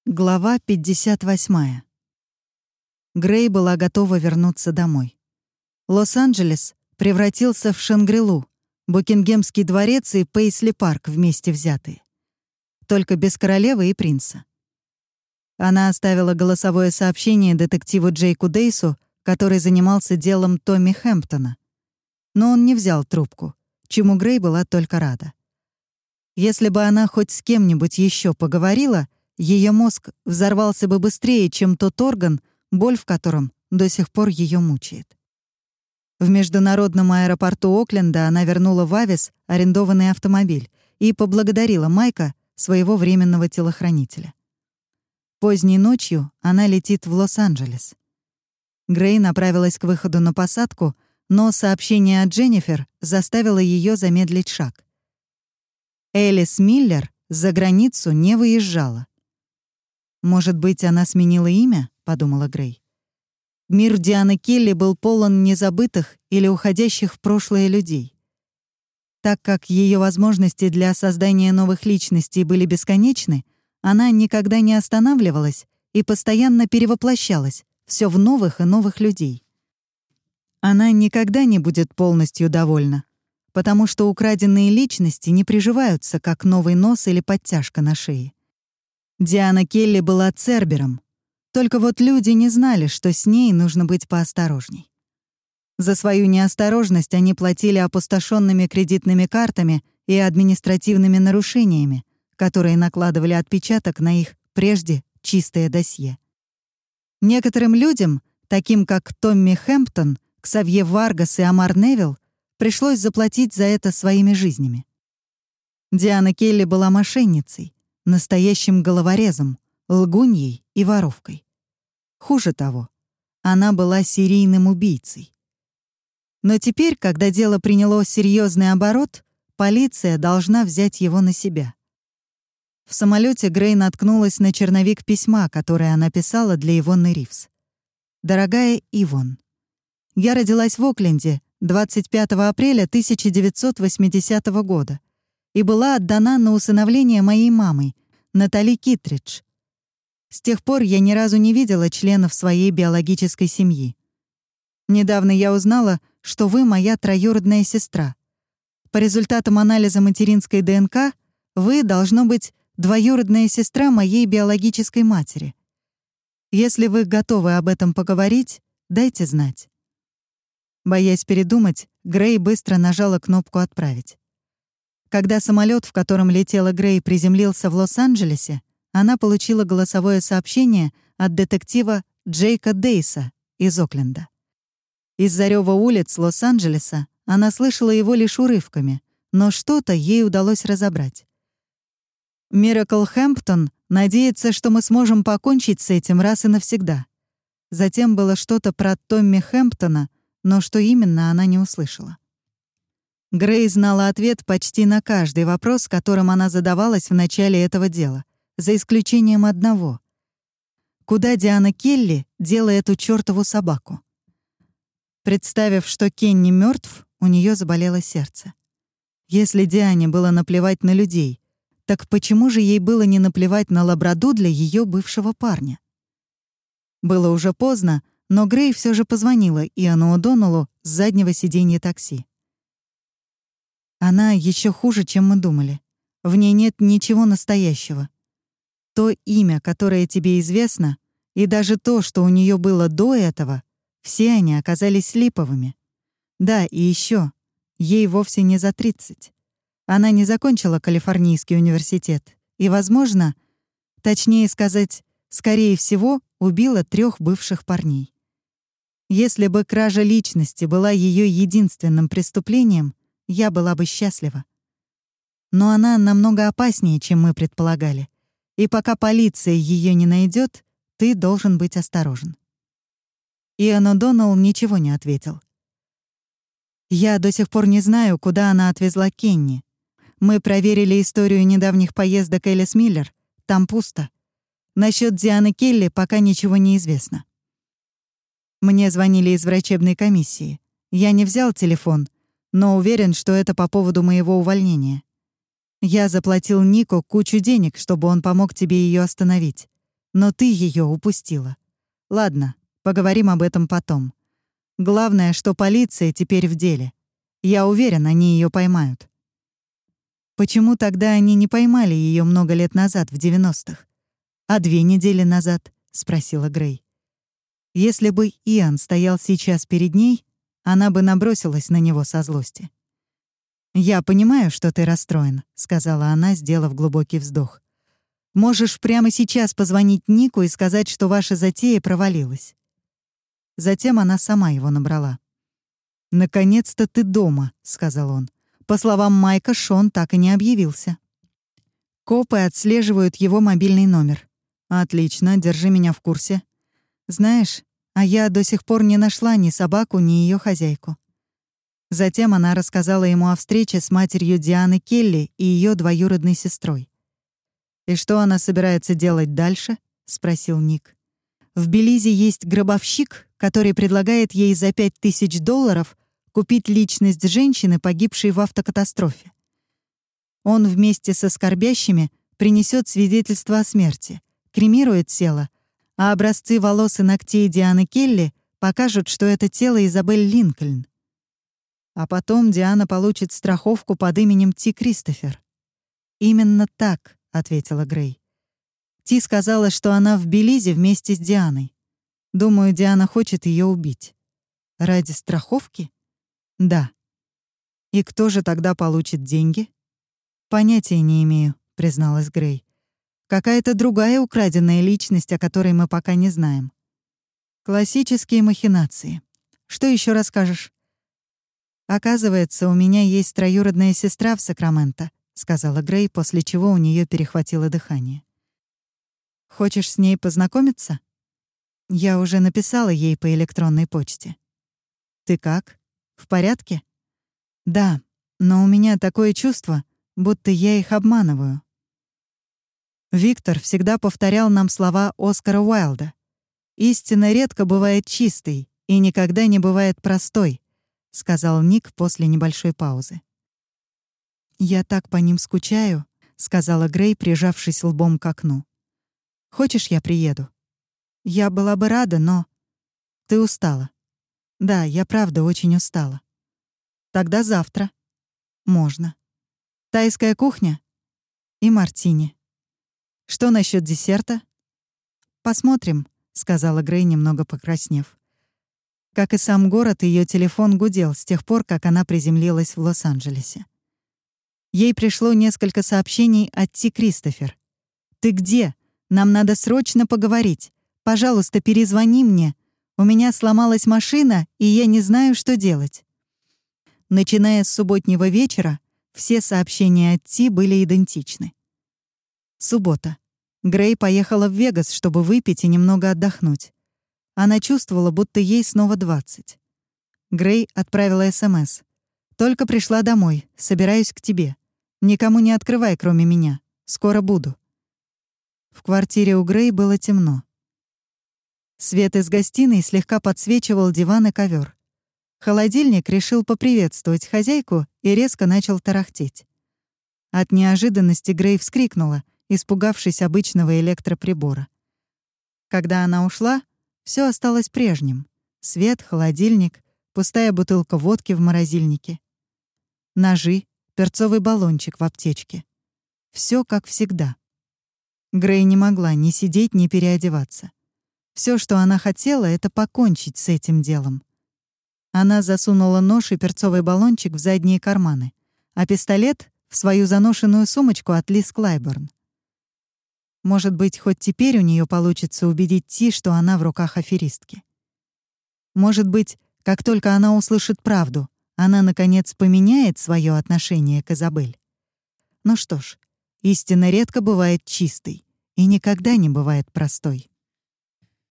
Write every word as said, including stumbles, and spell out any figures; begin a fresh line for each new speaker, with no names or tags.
Глава пятьдесят восемь. Грей была готова вернуться домой. Лос-Анджелес превратился в Шангрилу, Букингемский дворец и Пейсли-парк вместе взятые. Только без королевы и принца. Она оставила голосовое сообщение детективу Джейку Дейсу, который занимался делом Томми Хэмптона. Но он не взял трубку, чему Грей была только рада. Если бы она хоть с кем-нибудь еще поговорила, ее мозг взорвался бы быстрее, чем тот орган, боль в котором до сих пор ее мучает. В международном аэропорту Окленда она вернула в Авис арендованный автомобиль и поблагодарила Майка, своего временного телохранителя. Поздней ночью она летит в Лос-Анджелес. Грей направилась к выходу на посадку, но сообщение от Дженнифер заставило ее замедлить шаг. Элис Миллер за границу не выезжала. «Может быть, она сменила имя?» — подумала Грей. Мир Дианы Келли был полон незабытых или уходящих в прошлое людей. Так как ее возможности для создания новых личностей были бесконечны, она никогда не останавливалась и постоянно перевоплощалась все в новых и новых людей. Она никогда не будет полностью довольна, потому что украденные личности не приживаются, как новый нос или подтяжка на шее. Диана Келли была цербером, только вот люди не знали, что с ней нужно быть поосторожней. За свою неосторожность они платили опустошенными кредитными картами и административными нарушениями, которые накладывали отпечаток на их прежде чистое досье. Некоторым людям, таким как Томми Хэмптон, Ксавье Варгас и Амар Невилл, пришлось заплатить за это своими жизнями. Диана Келли была мошенницей, настоящим головорезом, лгуньей и воровкой. Хуже того, она была серийным убийцей. Но теперь, когда дело приняло серьезный оборот, полиция должна взять его на себя. В самолете Грей наткнулась на черновик письма, которое она писала для Ивонны Ривз. «Дорогая Ивон, я родилась в Окленде двадцать пятого апреля тысяча девятьсот восьмидесятого года и была отдана на усыновление моей мамой, Натали Китридж. С тех пор я ни разу не видела членов своей биологической семьи. Недавно я узнала, что вы моя троюродная сестра. По результатам анализа материнской ДНК вы, должно быть, двоюродная сестра моей биологической матери. Если вы готовы об этом поговорить, дайте знать». Боясь передумать, Грей быстро нажала кнопку «Отправить». Когда самолет, в котором летела Грей, приземлился в Лос-Анджелесе, она получила голосовое сообщение от детектива Джейка Дейса из Окленда. Из-за рёва улиц Лос-Анджелеса она слышала его лишь урывками, но что-то ей удалось разобрать. «Миракл Хэмптон надеется, что мы сможем покончить с этим раз и навсегда». Затем было что-то про Томми Хэмптона, но что именно, она не услышала. Грей знала ответ почти на каждый вопрос, которым она задавалась в начале этого дела, за исключением одного. Куда Диана Келли дела эту чёртову собаку? Представив, что Кенни мёртв, у неё заболело сердце. Если Диане было наплевать на людей, так почему же ей было не наплевать на лабраду для её бывшего парня? Было уже поздно, но Грей всё же позвонила Иану О'Доннеллу с заднего сиденья такси. Она ещё хуже, чем мы думали. В ней нет ничего настоящего. То имя, которое тебе известно, и даже то, что у неё было до этого, все они оказались липовыми. Да, и ещё, ей вовсе не за тридцать. Она не закончила Калифорнийский университет и, возможно, точнее сказать, скорее всего, убила трёх бывших парней. Если бы кража личности была её единственным преступлением, я была бы счастлива. Но она намного опаснее, чем мы предполагали, и пока полиция её не найдёт, ты должен быть осторожен». Иан О'Доннелл ничего не ответил. «Я до сих пор не знаю, куда она отвезла Кенни. Мы проверили историю недавних поездок Элис Миллер. Там пусто. Насчёт Дианы Келли пока ничего не известно. Мне звонили из врачебной комиссии. Я не взял телефон, но уверен, что это по поводу моего увольнения. Я заплатил Нику кучу денег, чтобы он помог тебе её остановить. Но ты ее упустила. Ладно, поговорим об этом потом. Главное, что полиция теперь в деле. Я уверен, они ее поймают. Почему тогда они не поймали ее много лет назад, в девяностых? А две недели назад? Спросила Грей. Если бы Иан стоял сейчас перед ней, она бы набросилась на него со злости. «Я понимаю, что ты расстроен», — сказала она, сделав глубокий вздох. «Можешь прямо сейчас позвонить Нику и сказать, что ваша затея провалилась». Затем она сама его набрала. «Наконец-то ты дома», — сказал он. По словам Майка, Шон так и не объявился. Копы отслеживают его мобильный номер. «Отлично, держи меня в курсе. Знаешь, а я до сих пор не нашла ни собаку, ни ее хозяйку». Затем она рассказала ему о встрече с матерью Дианы Келли и ее двоюродной сестрой. «И что она собирается делать дальше?» — спросил Ник. «В Белизе есть гробовщик, который предлагает ей за пять тысяч долларов купить личность женщины, погибшей в автокатастрофе. Он вместе со скорбящими принесет свидетельство о смерти, кремирует тело, а образцы волос и ногтей Дианы Келли покажут, что это тело Изабель Линкольн. А потом Диана получит страховку под именем Ти Кристофер». «Именно так», — ответила Грей. «Ти сказала, что она в Белизе вместе с Дианой. Думаю, Диана хочет ее убить». «Ради страховки?» «Да». «И кто же тогда получит деньги?» «Понятия не имею», — призналась Грей. «Какая-то другая украденная личность, о которой мы пока не знаем». «Классические махинации. Что еще расскажешь?» «Оказывается, у меня есть троюродная сестра в Сакраменто», — сказала Грей, после чего у нее перехватило дыхание. «Хочешь с ней познакомиться?» «Я уже написала ей по электронной почте». «Ты как? В порядке?» «Да, но у меня такое чувство, будто я их обманываю». Виктор всегда повторял нам слова Оскара Уайльда. «Истина редко бывает чистой и никогда не бывает простой», — сказал Ник после небольшой паузы. «Я так по ним скучаю», — сказала Грей, прижавшись лбом к окну. «Хочешь, я приеду?» «Я была бы рада, но...» «Ты устала?» «Да, я правда очень устала». «Тогда завтра». «Можно». «Тайская кухня?» «И мартини». «Что насчет десерта?» «Посмотрим», — сказала Грей, немного покраснев. Как и сам город, ее телефон гудел с тех пор, как она приземлилась в Лос-Анджелесе. Ей пришло несколько сообщений от Ти Кристофер. «Ты где? Нам надо срочно поговорить. Пожалуйста, перезвони мне. У меня сломалась машина, и я не знаю, что делать». Начиная с субботнего вечера, все сообщения от Ти были идентичны. Суббота. Грей поехала в Вегас, чтобы выпить и немного отдохнуть. Она чувствовала, будто ей снова двадцать. Грей отправила СМС. «Только пришла домой. Собираюсь к тебе. Никому не открывай, кроме меня. Скоро буду». В квартире у Грей было темно. Свет из гостиной слегка подсвечивал диван и ковер. Холодильник решил поприветствовать хозяйку и резко начал тарахтеть. От неожиданности Грей вскрикнула, испугавшись обычного электроприбора. Когда она ушла, все осталось прежним. Свет, холодильник, пустая бутылка водки в морозильнике. Ножи, перцовый баллончик в аптечке. Все как всегда. Грей не могла ни сидеть, ни переодеваться. Все, что она хотела, — это покончить с этим делом. Она засунула нож и перцовый баллончик в задние карманы, а пистолет — в свою заношенную сумочку от Лиз Клайборн. Может быть, хоть теперь у нее получится убедить Ти, что она в руках аферистки. Может быть, как только она услышит правду, она, наконец, поменяет свое отношение к Изабель. Ну что ж, истина редко бывает чистой и никогда не бывает простой.